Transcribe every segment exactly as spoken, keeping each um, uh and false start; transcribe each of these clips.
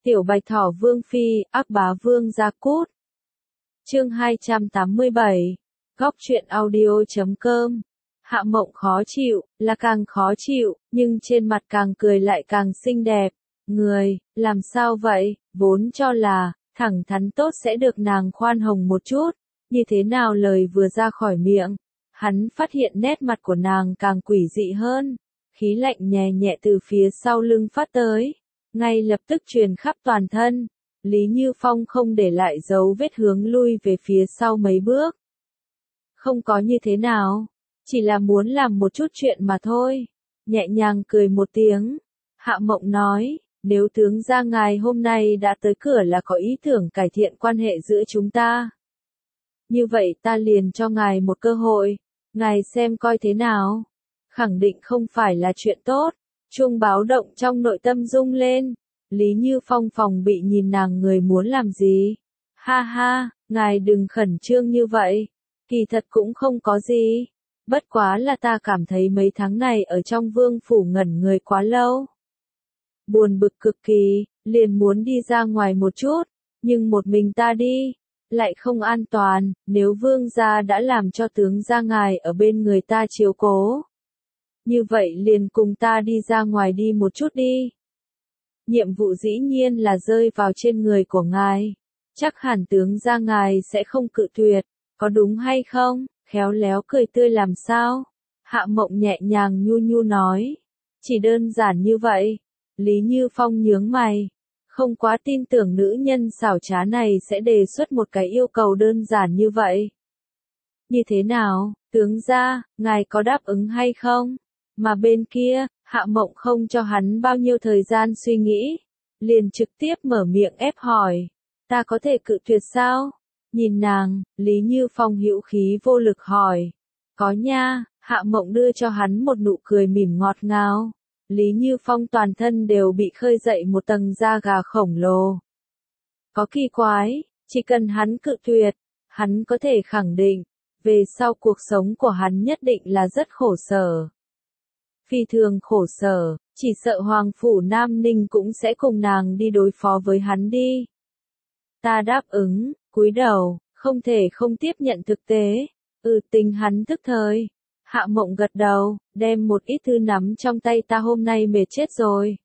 Tiểu Bạch Thỏ Vương Phi, ác bá vương Gia Cút. Chương hai trăm tám mươi bảy. Góc truyện audio chấm com. Hạ Mộng khó chịu, là càng khó chịu, nhưng trên mặt càng cười lại càng xinh đẹp. Người, làm sao vậy, vốn cho là, thẳng thắn tốt sẽ được nàng khoan hồng một chút. Như thế nào lời vừa ra khỏi miệng, hắn phát hiện nét mặt của nàng càng quỷ dị hơn. Khí lạnh nhẹ nhẹ từ phía sau lưng phát tới, ngay lập tức truyền khắp toàn thân. Lý Như Phong không để lại dấu vết hướng lui về phía sau mấy bước. Không có như thế nào, chỉ là muốn làm một chút chuyện mà thôi. Nhẹ nhàng cười một tiếng, Hạ Mộng nói, nếu tướng gia ngài hôm nay đã tới cửa là có ý tưởng cải thiện quan hệ giữa chúng ta. Như vậy ta liền cho ngài một cơ hội, ngài xem coi thế nào. Khẳng định không phải là chuyện tốt. Chuông báo động trong nội tâm rung lên. Lý Như Phong phòng bị nhìn nàng người muốn làm gì. Ha ha, ngài đừng khẩn trương như vậy. Kỳ thật cũng không có gì. Bất quá là ta cảm thấy mấy tháng này ở trong vương phủ ngẩn người quá lâu. Buồn bực cực kỳ, liền muốn đi ra ngoài một chút. Nhưng một mình ta đi, lại không an toàn. Nếu vương gia đã làm cho tướng gia ngài ở bên người ta chiếu cố, như vậy liền cùng ta đi ra ngoài đi một chút đi. Nhiệm vụ dĩ nhiên là rơi vào trên người của ngài. Chắc hẳn tướng gia ngài sẽ không cự tuyệt, có đúng hay không? Khéo léo cười tươi làm sao? Hạ Mộng nhẹ nhàng nhu nhu nói. Chỉ đơn giản như vậy. Lý Như Phong nhướng mày. Không quá tin tưởng nữ nhân xảo trá này sẽ đề xuất một cái yêu cầu đơn giản như vậy. Như thế nào, tướng gia, ngài có đáp ứng hay không? Mà bên kia, Hạ Mộng không cho hắn bao nhiêu thời gian suy nghĩ, liền trực tiếp mở miệng ép hỏi, ta có thể cự tuyệt sao? Nhìn nàng, Lý Như Phong hữu khí vô lực hỏi, có nha. Hạ Mộng đưa cho hắn một nụ cười mỉm ngọt ngào. Lý Như Phong toàn thân đều bị khơi dậy một tầng da gà khổng lồ. Có kỳ quái, chỉ cần hắn cự tuyệt, hắn có thể khẳng định, về sau cuộc sống của hắn nhất định là rất khổ sở. Phi thường khổ sở, chỉ sợ Hoàng phủ Nam Ninh cũng sẽ cùng nàng đi đối phó với hắn đi. Ta đáp ứng, cúi đầu, không thể không tiếp nhận thực tế. Ừ, tình hắn tức thời. Hạ Mộng gật đầu, đem một ít thư nắm trong tay, ta hôm nay mệt chết rồi.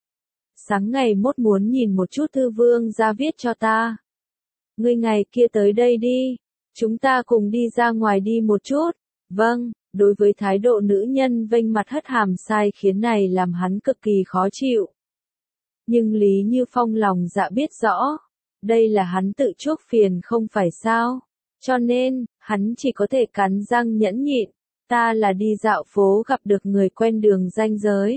Sáng ngày mốt muốn nhìn một chút thư vương gia viết cho ta. Ngươi ngày kia tới đây đi, chúng ta cùng đi ra ngoài đi một chút. Vâng. Đối với thái độ nữ nhân vênh mặt hất hàm sai khiến này làm hắn cực kỳ khó chịu. Nhưng Lý Như Phong lòng dạ biết rõ, đây là hắn tự chuốc phiền không phải sao. Cho nên, hắn chỉ có thể cắn răng nhẫn nhịn. Ta là đi dạo phố gặp được người quen đường ranh giới.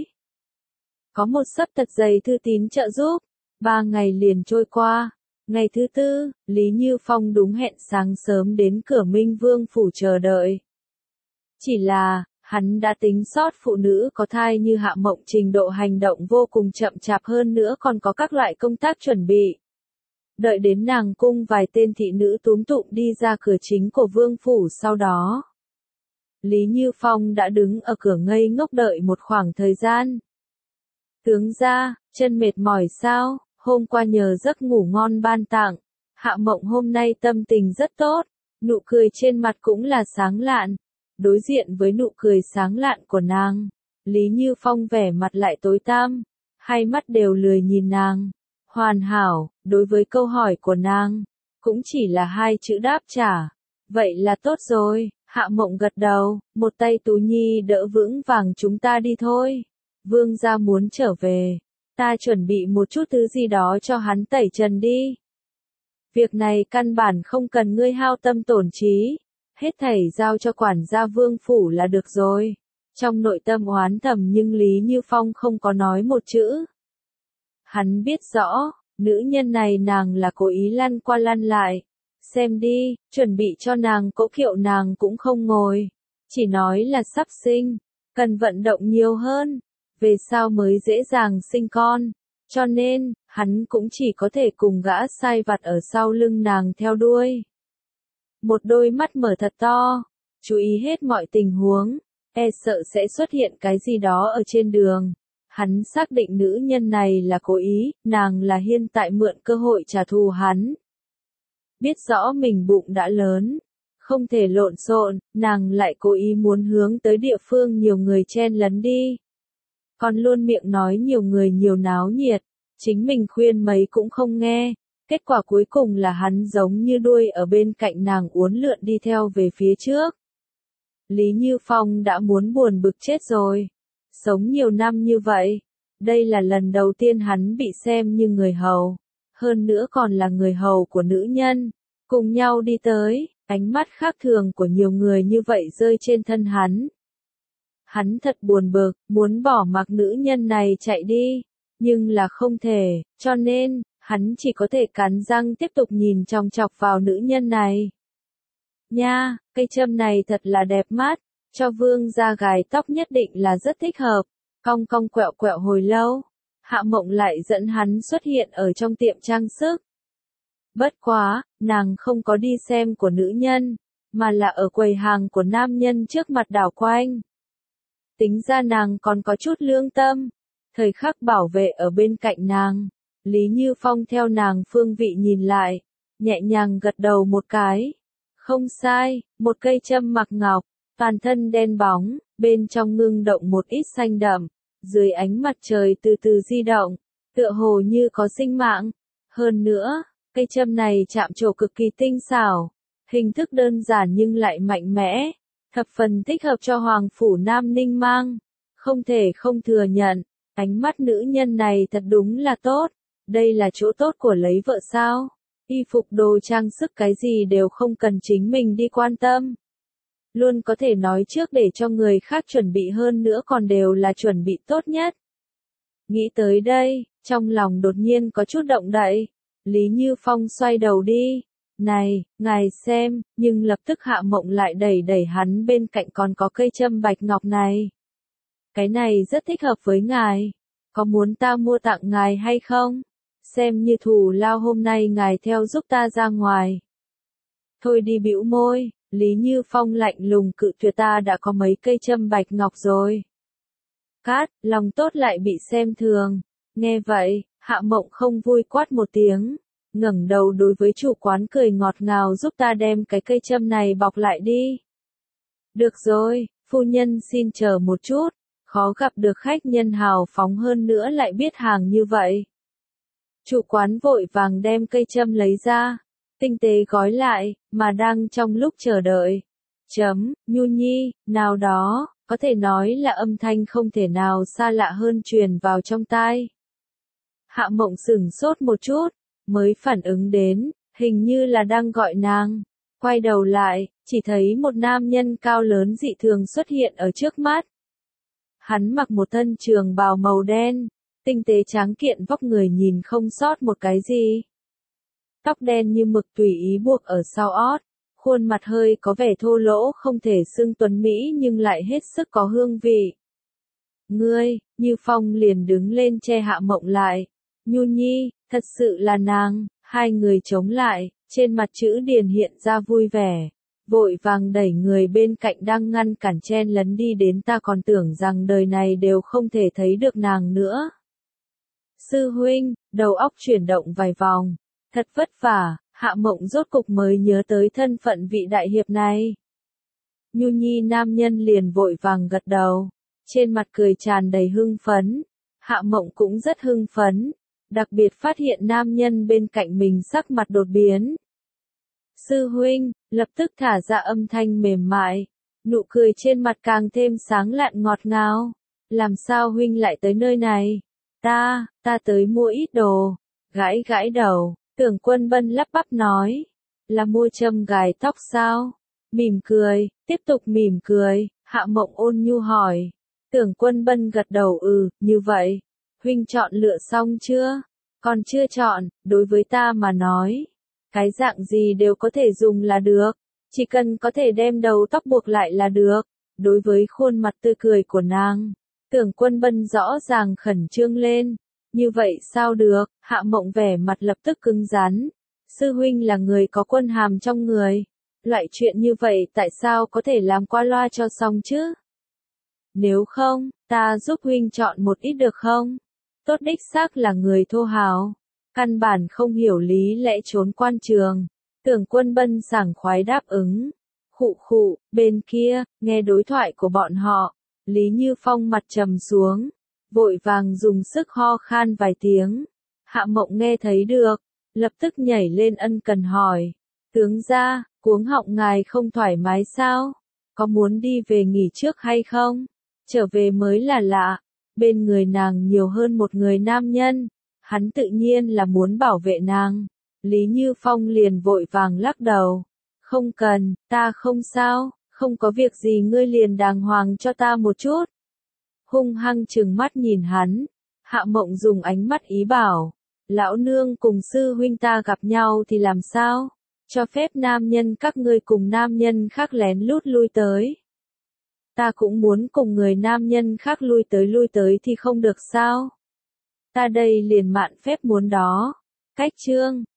Có một xấp thật dày thư tín trợ giúp. Ba ngày liền trôi qua. Ngày thứ tư, Lý Như Phong đúng hẹn sáng sớm đến cửa Minh Vương phủ chờ đợi. Chỉ là, hắn đã tính sót phụ nữ có thai như Hạ Mộng trình độ hành động vô cùng chậm chạp, hơn nữa còn có các loại công tác chuẩn bị. Đợi đến nàng cung vài tên thị nữ túm tụm đi ra cửa chính của vương phủ sau đó. Lý Như Phong đã đứng ở cửa ngây ngốc đợi một khoảng thời gian. Tướng gia, chân mệt mỏi sao? Hôm qua nhờ giấc ngủ ngon ban tặng, Hạ Mộng hôm nay tâm tình rất tốt, nụ cười trên mặt cũng là sáng lạn. Đối diện với nụ cười sáng lạn của nàng, Lý Như Phong vẻ mặt lại tối tăm, hai mắt đều lười nhìn nàng. Hoàn hảo, đối với câu hỏi của nàng, cũng chỉ là hai chữ đáp trả. Vậy là tốt rồi. Hạ Mộng gật đầu, một tay Tú Nhi đỡ vững vàng, chúng ta đi thôi. Vương gia muốn trở về, ta chuẩn bị một chút thứ gì đó cho hắn tẩy trần đi. Việc này căn bản không cần ngươi hao tâm tổn trí. Hết thảy giao cho quản gia vương phủ là được rồi. Trong nội tâm oán thầm nhưng Lý Như Phong không có nói một chữ. Hắn biết rõ, nữ nhân này nàng là cố ý lăn qua lăn lại. Xem đi, chuẩn bị cho nàng cỗ kiệu nàng cũng không ngồi. Chỉ nói là sắp sinh, cần vận động nhiều hơn. Về sau mới dễ dàng sinh con. Cho nên, hắn cũng chỉ có thể cùng gã sai vặt ở sau lưng nàng theo đuôi. Một đôi mắt mở thật to, chú ý hết mọi tình huống, e sợ sẽ xuất hiện cái gì đó ở trên đường. Hắn xác định nữ nhân này là cố ý, nàng là hiện tại mượn cơ hội trả thù hắn. Biết rõ mình bụng đã lớn, không thể lộn xộn, nàng lại cố ý muốn hướng tới địa phương nhiều người chen lấn đi. Còn luôn miệng nói nhiều người nhiều náo nhiệt, chính mình khuyên mấy cũng không nghe, kết quả cuối cùng là hắn giống như đuôi ở bên cạnh nàng uốn lượn đi theo về phía trước. Lý Như Phong đã muốn buồn bực chết rồi. Sống nhiều năm như vậy, đây là lần đầu tiên hắn bị xem như người hầu, hơn nữa còn là người hầu của nữ nhân, cùng nhau đi tới, ánh mắt khác thường của nhiều người như vậy rơi trên thân hắn. Hắn thật buồn bực, muốn bỏ mặc nữ nhân này chạy đi, nhưng là không thể, cho nên, hắn chỉ có thể cắn răng tiếp tục nhìn chòng chọc vào nữ nhân này. Nha, cây châm này thật là đẹp mắt, cho vương gia gài tóc nhất định là rất thích hợp. Cong cong quẹo quẹo hồi lâu, Hạ Mộng lại dẫn hắn xuất hiện ở trong tiệm trang sức. Bất quá, nàng không có đi xem của nữ nhân, mà là ở quầy hàng của nam nhân trước mặt đảo quanh. Tính ra nàng còn có chút lương tâm, thời khắc bảo vệ ở bên cạnh nàng. Lý Như Phong theo nàng phương vị nhìn lại, nhẹ nhàng gật đầu một cái. Không sai, một cây châm mặc ngọc, toàn thân đen bóng, bên trong ngưng động một ít xanh đậm, dưới ánh mặt trời từ từ di động, tựa hồ như có sinh mạng. Hơn nữa, cây châm này chạm trổ cực kỳ tinh xảo, hình thức đơn giản nhưng lại mạnh mẽ, thập phần thích hợp cho Hoàng Phủ Nam Ninh mang. Không thể không thừa nhận, ánh mắt nữ nhân này thật đúng là tốt, đây là chỗ tốt của lấy vợ sao. Y phục đồ trang sức cái gì đều không cần chính mình đi quan tâm. Luôn có thể nói trước để cho người khác chuẩn bị hơn nữa còn đều là chuẩn bị tốt nhất. Nghĩ tới đây, trong lòng đột nhiên có chút động đậy. Lý Như Phong xoay đầu đi. Này, ngài xem, nhưng lập tức Hạ Mộng lại đẩy đẩy hắn bên cạnh còn có cây châm bạch ngọc này. Cái này rất thích hợp với ngài. Có muốn ta mua tặng ngài hay không? Xem như thù lao hôm nay ngài theo giúp ta ra ngoài. Thôi đi bĩu môi, Lý Như Phong lạnh lùng cự tuyệt, ta đã có mấy cây châm bạch ngọc rồi. Cát, lòng tốt lại bị xem thường. Nghe vậy, Hạ Mộng không vui quát một tiếng, ngẩng đầu đối với chủ quán cười ngọt ngào, giúp ta đem cái cây châm này bọc lại đi. Được rồi, phu nhân xin chờ một chút, khó gặp được khách nhân hào phóng hơn nữa lại biết hàng như vậy. Chủ quán vội vàng đem cây châm lấy ra, tinh tế gói lại, mà đang trong lúc chờ đợi. Chấm, Nhu Nhi, nào đó, có thể nói là âm thanh không thể nào xa lạ hơn truyền vào trong tai. Hạ Mộng sửng sốt một chút, mới phản ứng đến, hình như là đang gọi nàng. Quay đầu lại, chỉ thấy một nam nhân cao lớn dị thường xuất hiện ở trước mắt. Hắn mặc một thân trường bào màu đen, tinh tế tráng kiện, vóc người nhìn không sót một cái gì. Tóc đen như mực tùy ý buộc ở sau ót, khuôn mặt hơi có vẻ thô lỗ không thể xưng tuấn mỹ nhưng lại hết sức có hương vị. Ngươi, Như Phong liền đứng lên che Hạ Mộng lại. Nhu Nhi, thật sự là nàng. Hai người chống lại, trên mặt chữ điền hiện ra vui vẻ. Vội vàng đẩy người bên cạnh đang ngăn cản chen lấn đi đến, ta còn tưởng rằng đời này đều không thể thấy được nàng nữa. Sư huynh, đầu óc chuyển động vài vòng. Thật vất vả, Hạ Mộng rốt cục mới nhớ tới thân phận vị đại hiệp này. Nhu Nhi nam nhân liền vội vàng gật đầu, trên mặt cười tràn đầy hưng phấn. Hạ Mộng cũng rất hưng phấn, đặc biệt phát hiện nam nhân bên cạnh mình sắc mặt đột biến. Sư huynh, lập tức thả ra âm thanh mềm mại, nụ cười trên mặt càng thêm sáng lạn ngọt ngào. Làm sao huynh lại tới nơi này? Ta, ta tới mua ít đồ. Gãi gãi đầu, Tưởng Quân Bân lắp bắp nói, là mua châm gài tóc sao? Mỉm cười, tiếp tục mỉm cười, Hạ Mộng ôn nhu hỏi. Tưởng Quân Bân gật đầu, ừ, như vậy. Huynh chọn lựa xong chưa? Còn chưa chọn, đối với ta mà nói. Cái dạng gì đều có thể dùng là được. Chỉ cần có thể đem đầu tóc buộc lại là được. Đối với khuôn mặt tươi cười của nàng, Tưởng Quân Bân rõ ràng khẩn trương lên. Như vậy sao được? Hạ Mộng vẻ mặt lập tức cứng rắn. Sư huynh là người có quân hàm trong người. Loại chuyện như vậy tại sao có thể làm qua loa cho xong chứ? Nếu không, Ta giúp huynh chọn một ít được không? Tốt đích xác là người thô hào, căn bản không hiểu lý lẽ trốn quan trường. Tưởng Quân Bân sảng khoái đáp ứng. Khụ khụ, bên kia, nghe đối thoại của bọn họ, Lý Như Phong mặt trầm xuống, vội vàng dùng sức ho khan vài tiếng. Hạ Mộng nghe thấy được, lập tức nhảy lên ân cần hỏi. Tướng gia, cuống họng ngài không thoải mái sao? Có muốn đi về nghỉ trước hay không? Trở về mới là lạ, bên người nàng nhiều hơn một người nam nhân, hắn tự nhiên là muốn bảo vệ nàng. Lý Như Phong liền vội vàng lắc đầu. Không cần, ta không sao, không có việc gì, ngươi liền đàng hoàng cho ta một chút. Hung hăng trừng mắt nhìn hắn, Hạ Mộng dùng ánh mắt ý bảo. Lão nương cùng sư huynh ta gặp nhau thì làm sao? Cho phép nam nhân các ngươi cùng nam nhân khác lén lút lui tới. Ta cũng muốn cùng người nam nhân khác lui tới lui tới thì không được sao? Ta đây liền mạn phép muốn đó. Cách chương